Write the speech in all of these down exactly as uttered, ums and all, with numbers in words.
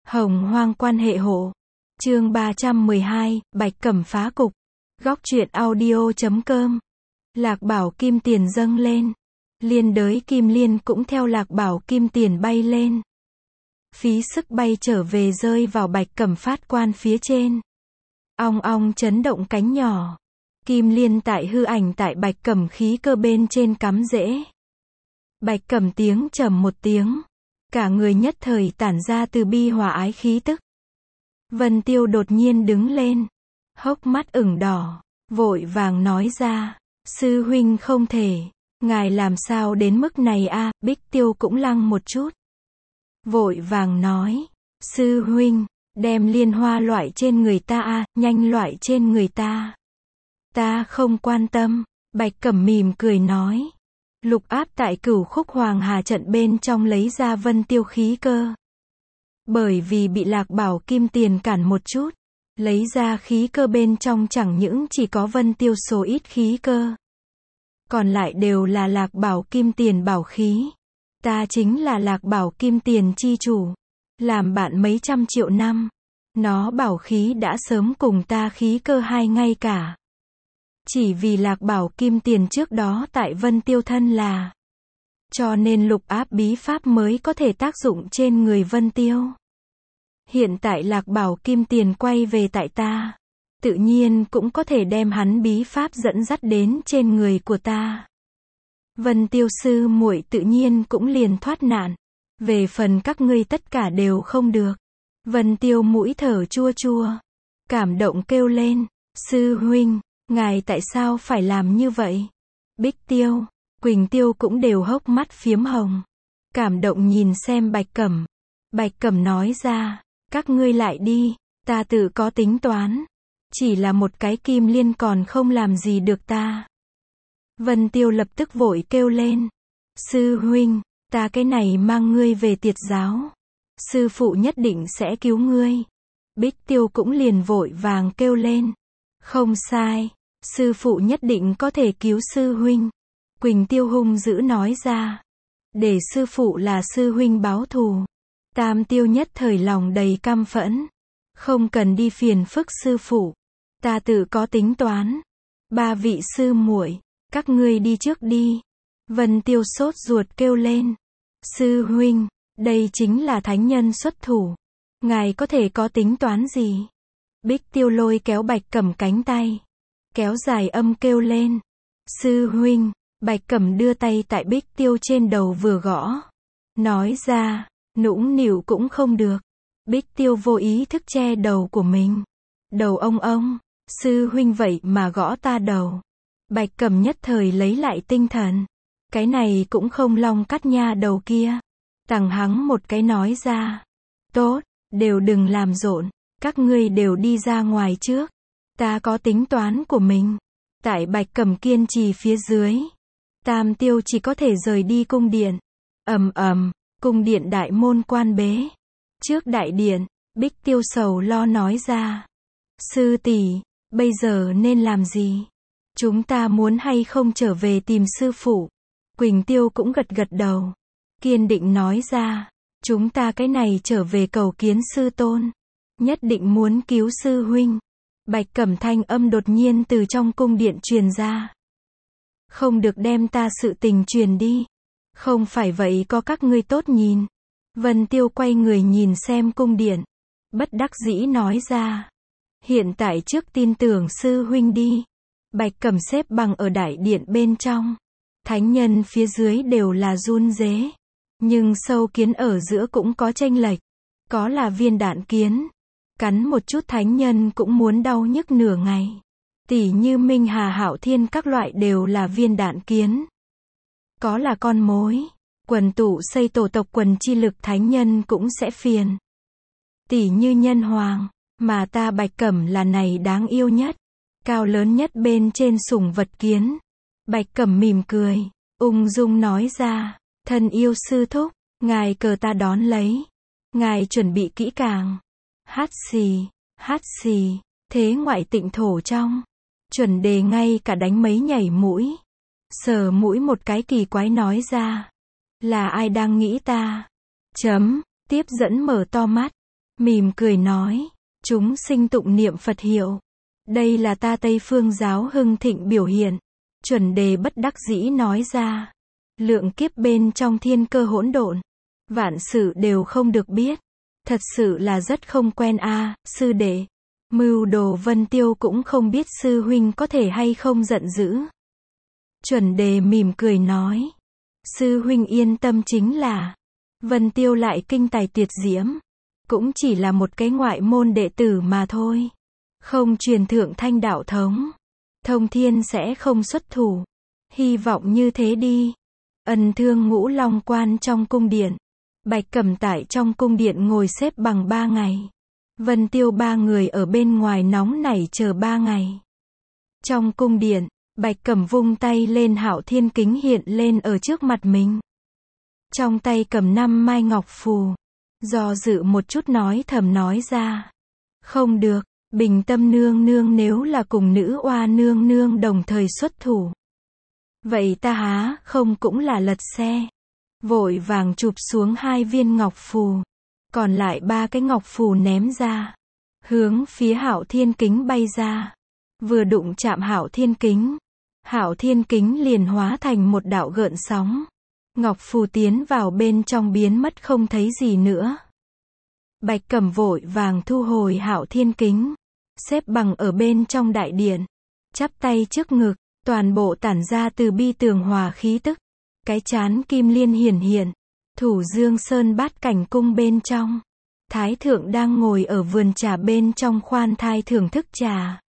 Hồng hoang quan hệ hộ. Chương ba trăm mười hai, Bạch Cẩm phá cục. Góc truyện audio chấm com. Lạc Bảo kim tiền dâng lên. Liên đới kim liên cũng theo Lạc Bảo kim tiền bay lên. Phí sức bay trở về rơi vào Bạch Cẩm phát quan phía trên. Ong ong chấn động cánh nhỏ. Kim liên tại hư ảnh tại Bạch Cẩm khí cơ bên trên cắm rễ. Bạch Cẩm tiếng trầm một tiếng. Cả người nhất thời tản ra từ bi hòa ái khí tức. Vân Tiêu đột nhiên đứng lên. Hốc mắt ửng đỏ. Vội vàng nói ra. Sư huynh không thể. Ngài làm sao đến mức này a? À? Bích Tiêu cũng lăng một chút. Vội vàng nói. Sư huynh. Đem liên hoa loại trên người ta a, à, nhanh loại trên người ta. Ta không quan tâm. Bạch Cẩm mỉm cười nói. Lục áp tại cửu khúc hoàng hà trận bên trong lấy ra Vân Tiêu khí cơ. Bởi vì bị Lạc Bảo kim tiền cản một chút. Lấy ra khí cơ bên trong chẳng những chỉ có Vân Tiêu số ít khí cơ. Còn lại đều là Lạc Bảo kim tiền bảo khí. Ta chính là Lạc Bảo kim tiền chi chủ. Làm bạn mấy trăm triệu năm. Nó bảo khí đã sớm cùng ta khí cơ hai ngay cả. Chỉ vì Lạc Bảo kim tiền trước đó tại Vân Tiêu thân là. Cho nên lục áp bí pháp mới có thể tác dụng trên người Vân Tiêu. Hiện tại Lạc Bảo kim tiền quay về tại ta. Tự nhiên cũng có thể đem hắn bí pháp dẫn dắt đến trên người của ta. Vân Tiêu sư muội tự nhiên cũng liền thoát nạn. Về phần các ngươi tất cả đều không được. Vân Tiêu mũi thở chua chua. Cảm động kêu lên. Sư huynh, ngài tại sao phải làm như vậy? Bích Tiêu, Quỳnh Tiêu cũng đều hốc mắt phiếm hồng. Cảm động nhìn xem Bạch Cẩm. Bạch Cẩm nói ra. Các ngươi lại đi. Ta tự có tính toán. Chỉ là một cái kim liên còn không làm gì được ta. Vân Tiêu lập tức vội kêu lên. Sư huynh, ta cái này mang ngươi về tiệt giáo. Sư phụ nhất định sẽ cứu ngươi. Bích Tiêu cũng liền vội vàng kêu lên. Không sai. Sư phụ nhất định có thể cứu sư huynh. Quỳnh Tiêu hung dữ nói ra. Để sư phụ là sư huynh báo thù. Tam Tiêu nhất thời lòng đầy căm phẫn. Không cần đi phiền phức sư phụ. Ta tự có tính toán. Ba vị sư muội, các ngươi đi trước đi. Vân Tiêu sốt ruột kêu lên. Sư huynh, đây chính là thánh nhân xuất thủ. Ngài có thể có tính toán gì? Bích Tiêu lôi kéo Bạch Cẩm cánh tay. Kéo dài âm kêu lên. Sư huynh, Bạch Cẩm đưa tay tại Bích Tiêu trên đầu vừa gõ. Nói ra, nũng nịu cũng không được. Bích Tiêu vô ý thức che đầu của mình. Đầu ông ông, sư huynh vậy mà gõ ta đầu. Bạch Cẩm nhất thời lấy lại tinh thần. Cái này cũng không long cắt nha đầu kia. Tằng hắng một cái nói ra. Tốt, đều đừng làm rộn. Các ngươi đều đi ra ngoài trước. Ta có tính toán của mình. Tại Bạch Cẩm kiên trì phía dưới. Tam Tiêu chỉ có thể rời đi cung điện. Ầm ầm, cung điện đại môn quan bế. Trước đại điện, Bích Tiêu sầu lo nói ra. Sư tỷ, bây giờ nên làm gì? Chúng ta muốn hay không trở về tìm sư phụ? Quỳnh Tiêu cũng gật gật đầu. Kiên định nói ra. Chúng ta cái này trở về cầu kiến sư tôn. Nhất định muốn cứu sư huynh. Bạch Cẩm thanh âm đột nhiên từ trong cung điện truyền ra. Không được đem ta sự tình truyền đi. Không phải vậy có các ngươi tốt nhìn. Vân Tiêu quay người nhìn xem cung điện. Bất đắc dĩ nói ra. Hiện tại trước tin tưởng sư huynh đi. Bạch Cẩm xếp bằng ở đại điện bên trong. Thánh nhân phía dưới đều là run rế. Nhưng sâu kiến ở giữa cũng có chênh lệch. Có là viên đạn kiến. Cắn một chút thánh nhân cũng muốn đau nhức nửa ngày. Tỷ như Minh Hà Hạo Thiên các loại đều là viên đạn kiến. Có là con mối. Quần tụ xây tổ tộc quần chi lực thánh nhân cũng sẽ phiền. Tỷ như nhân hoàng. Mà ta Bạch Cẩm là này đáng yêu nhất. Cao lớn nhất bên trên sủng vật kiến. Bạch Cẩm mỉm cười. Ung dung nói ra. Thân yêu sư thúc. Ngài cờ ta đón lấy. Ngài chuẩn bị kỹ càng. Hát xì. Hát xì. Thế ngoại tịnh thổ trong. Chuẩn đề ngay cả đánh mấy nhảy mũi. Sờ mũi một cái kỳ quái nói ra. Là ai đang nghĩ ta? Chấm. Tiếp dẫn mở to mắt. mỉm cười nói, chúng sinh tụng niệm Phật hiệu. Đây là ta Tây Phương giáo hưng thịnh biểu hiện. Chuẩn đề bất đắc dĩ nói ra, lượng kiếp bên trong thiên cơ hỗn độn, vạn sự đều không được biết. Thật sự là rất không quen a, à, sư đệ. Mưu đồ Vân Tiêu cũng không biết sư huynh có thể hay không giận dữ. Chuẩn đề mỉm cười nói, sư huynh yên tâm, chính là Vân Tiêu lại kinh tài tuyệt diễm, cũng chỉ là một cái ngoại môn đệ tử mà thôi, không truyền thượng thanh đạo thống, Thông Thiên sẽ không xuất thủ. Hy vọng như thế đi. Ân Thương Ngũ Long Quan trong cung điện, Bạch Cẩm tại trong cung điện ngồi xếp bằng ba ngày. Vân Tiêu ba người ở bên ngoài nóng nảy chờ ba ngày. Trong cung điện, Bạch Cẩm vung tay lên, Hạo Thiên Kính hiện lên ở trước mặt mình. Trong tay cầm năm mai ngọc phù, do dự một chút nói thầm nói ra, không được, Bình Tâm nương nương nếu là cùng Nữ Oa nương nương đồng thời xuất thủ, vậy ta há không cũng là lật xe. Vội vàng chụp xuống hai viên ngọc phù, còn lại ba cái ngọc phù ném ra, hướng phía Hạo Thiên Kính bay ra. Vừa đụng chạm Hạo Thiên Kính, Hạo Thiên Kính liền hóa thành một đạo gợn sóng. Ngọc phù tiến vào bên trong biến mất không thấy gì nữa. Bạch Cẩm vội vàng thu hồi Hạo Thiên Kính, xếp bằng ở bên trong đại điện, chắp tay trước ngực, toàn bộ tản ra từ bi tường hòa khí tức. Cái chán kim liên hiển hiện, Thủ Dương Sơn Bát Cảnh cung bên trong, Thái thượng đang ngồi ở vườn trà bên trong khoan thai thưởng thức trà.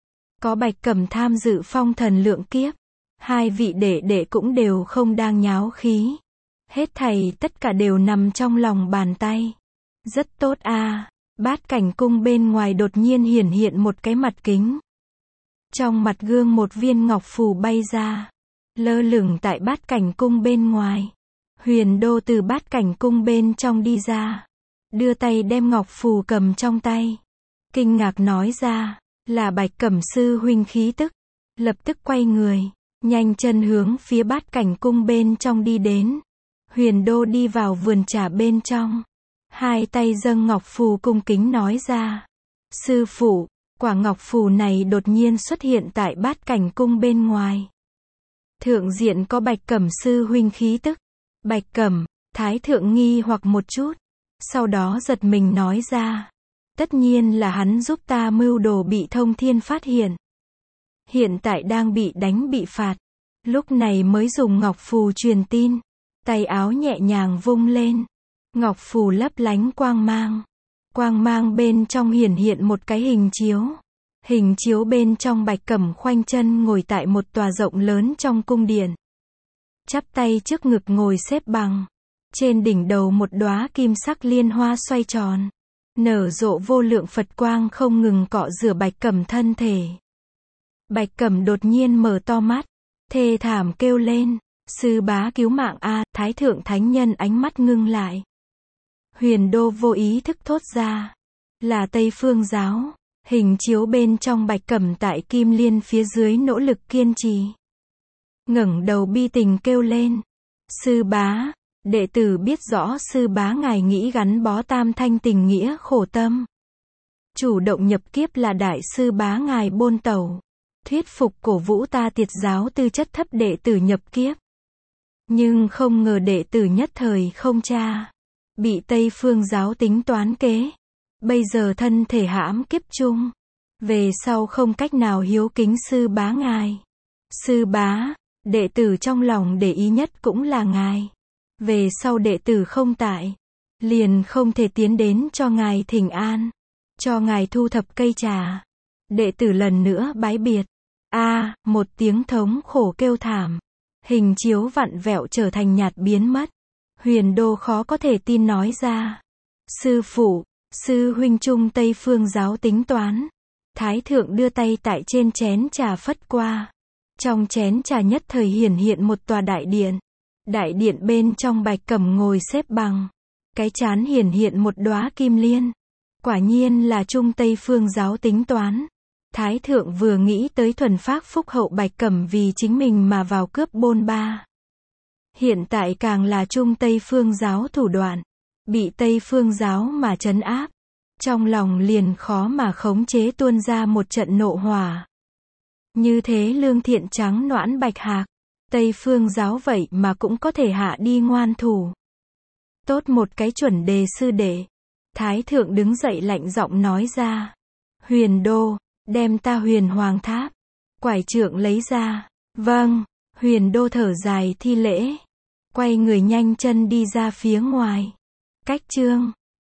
Có Bạch Cẩm tham dự phong thần lượng kiếp, hai vị đệ đệ cũng đều không đang nháo khí. Hết thảy tất cả đều nằm trong lòng bàn tay. Rất tốt a. À. Bát Cảnh cung bên ngoài đột nhiên hiển hiện một cái mặt kính. Trong mặt gương một viên ngọc phù bay ra, lơ lửng tại Bát Cảnh cung bên ngoài. Huyền Đô từ Bát Cảnh cung bên trong đi ra, đưa tay đem ngọc phù cầm trong tay, kinh ngạc nói ra, là Bạch Cẩm sư huynh khí tức. Lập tức quay người, nhanh chân hướng phía Bát Cảnh cung bên trong đi đến. Huyền Đô đi vào vườn trà bên trong, hai tay dâng ngọc phù cung kính nói ra, sư phụ, quả ngọc phù này đột nhiên xuất hiện tại Bát Cảnh cung bên ngoài. Thượng diện có Bạch Cẩm sư huynh khí tức. Bạch Cẩm, Thái thượng nghi hoặc một chút, sau đó giật mình nói ra, tất nhiên là hắn giúp ta mưu đồ bị Thông Thiên phát hiện. Hiện tại đang bị đánh bị phạt, lúc này mới dùng ngọc phù truyền tin. Tay áo nhẹ nhàng vung lên, ngọc phù lấp lánh quang mang. Quang mang bên trong hiển hiện một cái hình chiếu. Hình chiếu bên trong Bạch Cẩm khoanh chân ngồi tại một tòa rộng lớn trong cung điện, chắp tay trước ngực ngồi xếp bằng. Trên đỉnh đầu một đóa kim sắc liên hoa xoay tròn, nở rộ vô lượng Phật quang không ngừng cọ rửa Bạch Cẩm thân thể. Bạch Cẩm đột nhiên mở to mắt, thê thảm kêu lên, sư bá cứu mạng a. Thái thượng thánh nhân ánh mắt ngưng lại. Huyền Đô vô ý thức thốt ra, là Tây Phương giáo. Hình chiếu bên trong Bạch Cẩm tại kim liên phía dưới nỗ lực kiên trì, ngẩng đầu bi tình kêu lên, sư bá, đệ tử biết rõ sư bá ngài nghĩ gắn bó tam thanh tình nghĩa khổ tâm, chủ động nhập kiếp là đại sư bá ngài bôn tẩu, thuyết phục cổ vũ ta Tiệt giáo tư chất thấp đệ tử nhập kiếp. Nhưng không ngờ đệ tử nhất thời không tra, bị Tây Phương giáo tính toán kế. Bây giờ thân thể hãm kiếp chung, về sau không cách nào hiếu kính sư bá ngài. Sư bá, đệ tử trong lòng để ý nhất cũng là ngài. Về sau đệ tử không tại, liền không thể tiến đến cho ngài thỉnh an, cho ngài thu thập cây trà. Đệ tử lần nữa bái biệt. A, à, một tiếng thống khổ kêu thảm. Hình chiếu vặn vẹo trở thành nhạt biến mất. Huyền Đô khó có thể tin nói ra, sư phụ, sư huynh chung Tây Phương giáo tính toán. Thái thượng đưa tay tại trên chén trà phất qua. Trong chén trà nhất thời hiển hiện một tòa đại điện. Đại điện bên trong Bạch Cẩm ngồi xếp bằng. Cái chán hiển hiện một đóa kim liên. Quả nhiên là chung Tây Phương giáo tính toán. Thái thượng vừa nghĩ tới thuần phác phúc hậu Bạch Cẩm vì chính mình mà vào cướp bôn ba. Hiện tại càng là chung Tây Phương giáo thủ đoạn, bị Tây Phương giáo mà trấn áp. Trong lòng liền khó mà khống chế tuôn ra một trận nộ hỏa. Như thế lương thiện trắng noãn bạch hạc, Tây Phương giáo vậy mà cũng có thể hạ đi ngoan thủ. Tốt một cái chuẩn đề sư đệ. Thái thượng đứng dậy lạnh giọng nói ra. Huyền đô, đem ta huyền hoàng tháp, quải trượng lấy ra. Vâng, huyền đô thở dài thi lễ. Quay người nhanh chân đi ra phía ngoài. Cách chương